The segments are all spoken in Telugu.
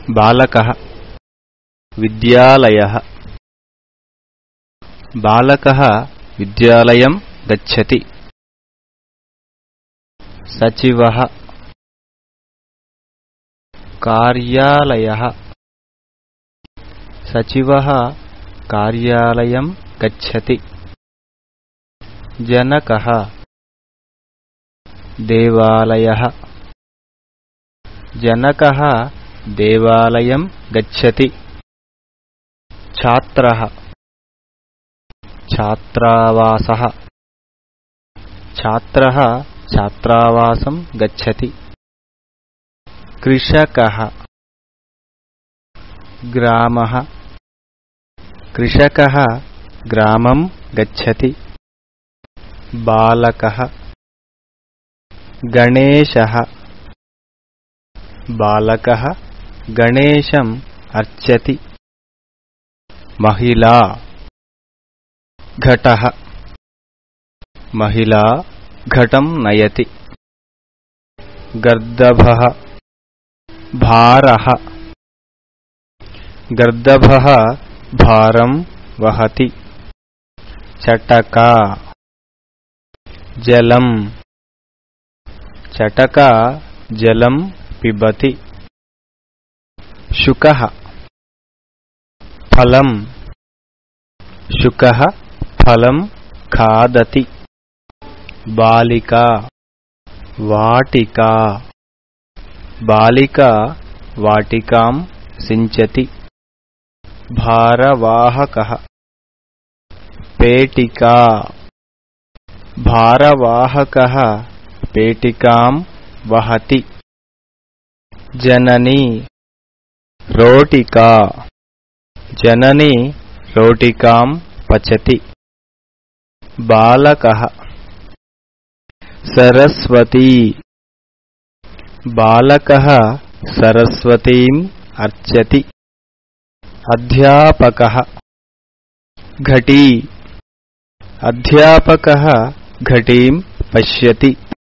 బాలకః విద్యాలయః బాలకः విద్యాలయం గచ్చతి. సచివః కార్యాలయః సచివः కార్యాలయం గచ్చతి. జనకः దేవాలయః జనకः దేవాలయం గచ్చతి. ఛాత్రः ఛాత్రావాసః ఛాత్రः ఛాత్రావాసం గచ్చతి. కృషకः గ్రామః కృషకः గ్రామం గచ్చతి. బాలకः గణేశः బాలకः గణేశం అర్చతి. మహిళా ఘటః మహిళా ఘటం నయతి. గర్దభః భారః గర్దభः భారం వహతి. చటకా జలం చటకా జలం పిబతి. శుకః ఫలం శుకః ఫలం ఖాదతి. బాలికా వాటికా బాలికా వాటికాం సించతి. భారవాహకః పేటికా భారవాహకः పేటికాం వహతి. జననీ రోటికా జననీ రోటికాం పచతి. బాలకः సరస్వతీ బాలకः సరస్వతీం అర్చతి. అధ్యాపకः ఘటీ అధ్యాపకः ఘటీం పశ్యతి.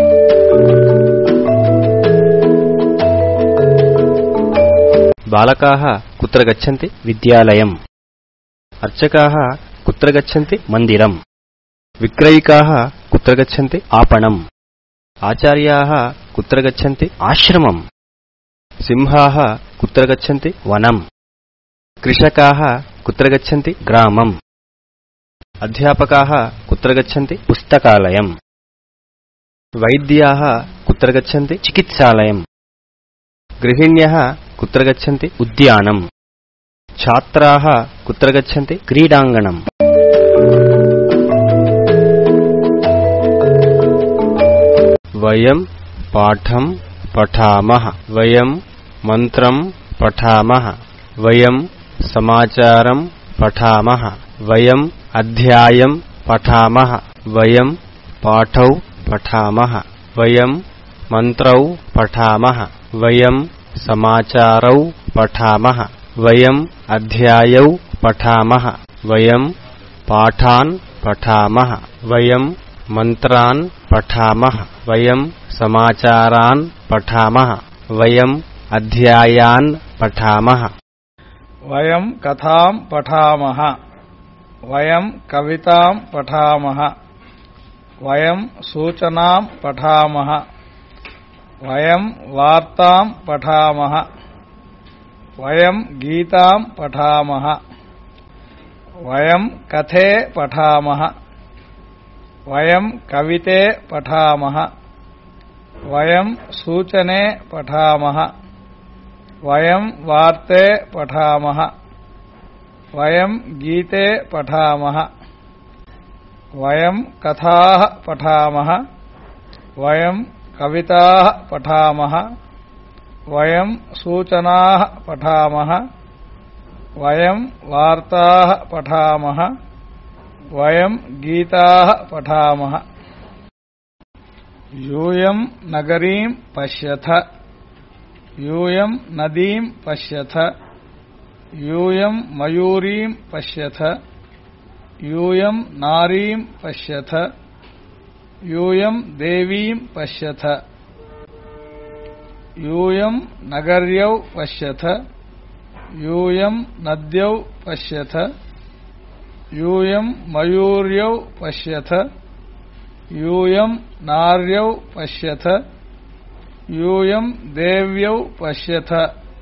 బాలకాः కుత్ర గచ్చంతి? విద్యాలయం. అర్చకాः కుత్ర గచ్చంతి? మందిరం. విక్రయికాः కుత్ర గచ్చంతి? आपणम्. ఆచార్యాः కుత్ర గచ్చంతి? ఆశ్రమం. సింహాः కుత్ర గచ్చంతి? వనం. కృషకాः కుత్ర గచ్చంతి? గ్రామం. అధ్యాపకాः కుత్ర గచ్చంతి? పుస్తకాలయం. వైద్యాः కుత్ర గచ్చంతి? చికిత్సాలయం. గృహిణ్యः కుత్ర గచ్చంతి? ఉద్యానం. ఛాత్రాः కుత్ర గచ్చంతి? క్రీడాంగణం. వయం పాఠం పఠామః వయం మంత్రం పఠామః వయం సమాచారం పఠామః వయం అధ్యాయం పఠామః వయం పాఠౌ పఠామః వయం మంత్రౌ పఠామః వయం సమాచారౌ పఠామః వయం అధ్యాయౌ పఠామః వయం పాఠాన్ పఠామః వయం మంత్రాన్ పఠామః వయం సమాచారాన్ పఠామః వయం అధ్యాయాన్ పఠామః. వయం కథాం పఠామః వయం కవితాం పఠామః వయం సూచనాం పఠామః వయం వార్తాం పఠామః వయం గీతాం పఠామః వయం కథే పఠామః వయం కవితే పఠామః వయం సూచనే పఠామః వయం వార్తే పఠామః వయం గీతే పఠామః వయం కథాః పఠామః వయం కవితాః పఠామః వయం సూచనాః పఠామః వయం వార్తాః పఠామః వయం గీతాః పఠామః. యూయం నగరీం పశ్యథ యూయం నదీం పశ్యథ యూయం మయూరీం పశ్యథ యూయం నారీం పశ్యథ యూయం దేవీం పశ్యథ యూయం నగర్యౌ పశ్యథ यूयं नद्यौ पश्यथ यूयं मयूर्यौ पश्यथ यूयं नार्यौ पश्यथ यूयं देव्यौ पश्यथ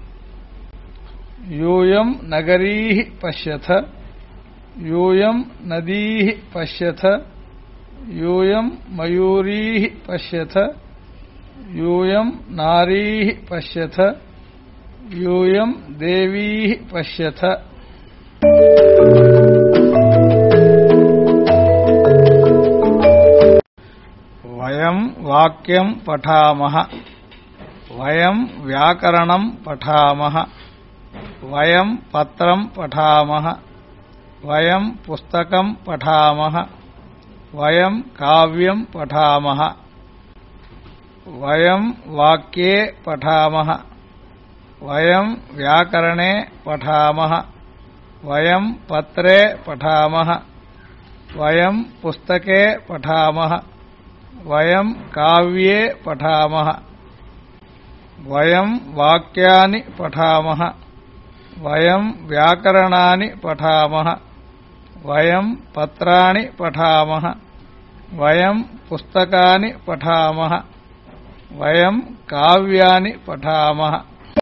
यूयं नगरीः पश्यथ यूयं नदीः पश्यथ यूयं मयूरीः पश्यथ यूयं नारीः पश्यथ यूयं देवीः पश्यथ वयं वाक्यं पठामः वयं व्याकरणं पठामः वयं पत्रं पठामः वयं पुस्तकं पठामः वयं काव्यं पठामः वयं वाक्ये पठामः वयं व्याकरणे पठामः वयं पत्रे पठामः वयं पुस्तके पठामः वयं काव्ये पठामः वयं वाक्यानि पठामः वयं व्याकरणानि पठामः वयं पत्राणि पठामः वयं पुस्तकानि पठामः वयं काव्यानि पठामः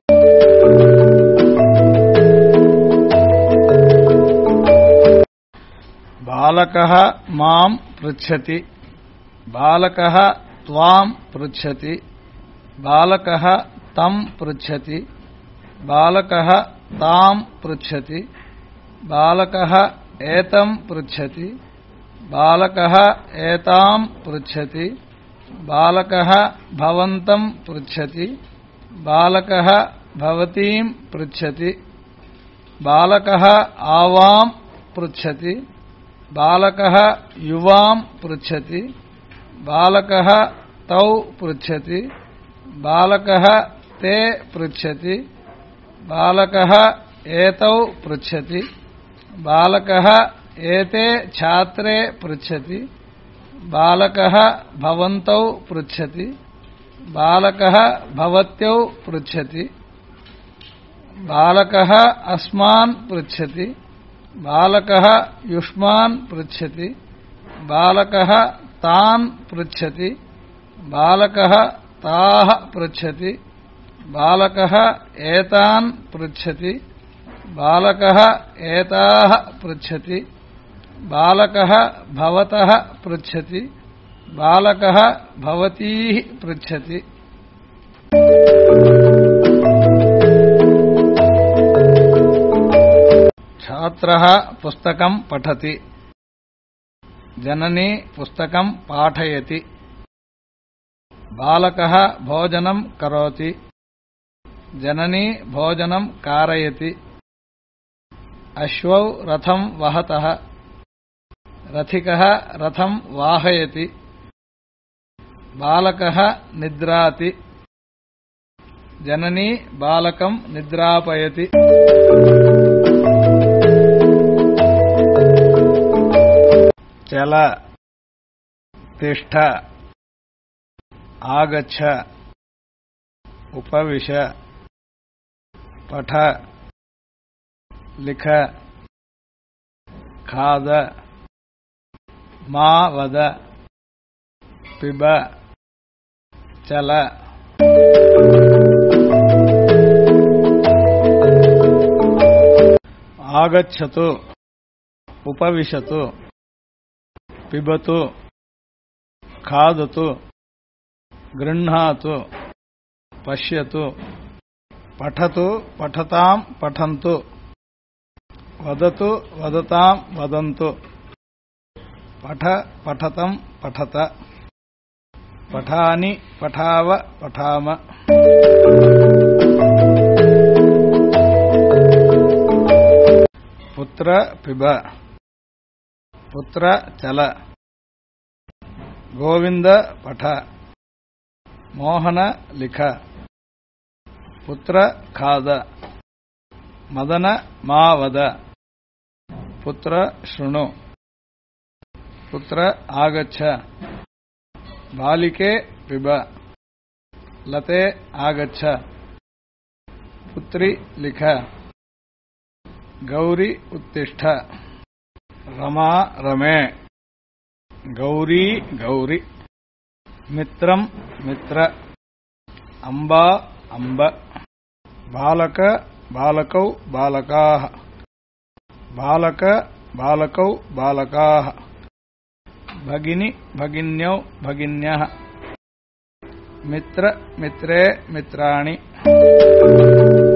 बालकः मां पृच्छति बालकः त्वां पृच्छति बालकः तं पृच्छति बालकः तां पृच्छति बालकः एतं पृच्छति बालकः एतां पृच्छति बालकः भवन्तं पृच्छति बालकः भवतीं पृच्छति बालकः आवां पृच्छति बालकः युवां पृच्छति बालकः तौ पृच्छति बालकः ते पृच्छति बालकः एतौ पृच्छति बालकः एते छात्रे पृच्छति बालकः भवन्तौ पृच्छति बालकः भवत्यौ पृच्छति बालकः अस्मान् पृच्छति बालकः युष्मान् पृच्छति बालकः तान् पृच्छति बालकः ताः पृच्छति बालकः एतान् पृच्छति बालकः एताः पृच्छति बालकः भवतः पृच्छति बालकः भवतीः पृच्छति छात्रः पुस्तकं पठति जननी पुस्तकं पाठयति बालकः भोजनं करोति जननी भोजनं कारयति अश्वौ रथं वहतः रथिकः रथं वाहयति बालकः निद्राति जननी बालकं निद्रापयति चल तिष्ठ आगच्छ उपविश पठ लिख खाद मा वद पिब चल आगच्छतु उपविशतु पिबतु खादतु गृह्णातु पश्यतु पठतु पठतां पठन्तु वदतु वदतां वदन्तु पठ पठतं पठत पठानि पठाव पठाम पुत्र पिब पुत्र चल गोविंद पठ मोहन लिख पुत्र खाद मदन मा वद पुत्र शृणु पुत्र आगच्छ बालिके पिब लते आगच्छ पुत्री लिख गौरी उत्तिष्ठ रमा रमे गौरी गौरी मित्रं मित्र अम्बा अम्ब बालक बालकौ बालकाः बालक बालकौ बालकाः भगिनी भगिन्यौ भगिन्यः मित्र मित्रे मित्राणि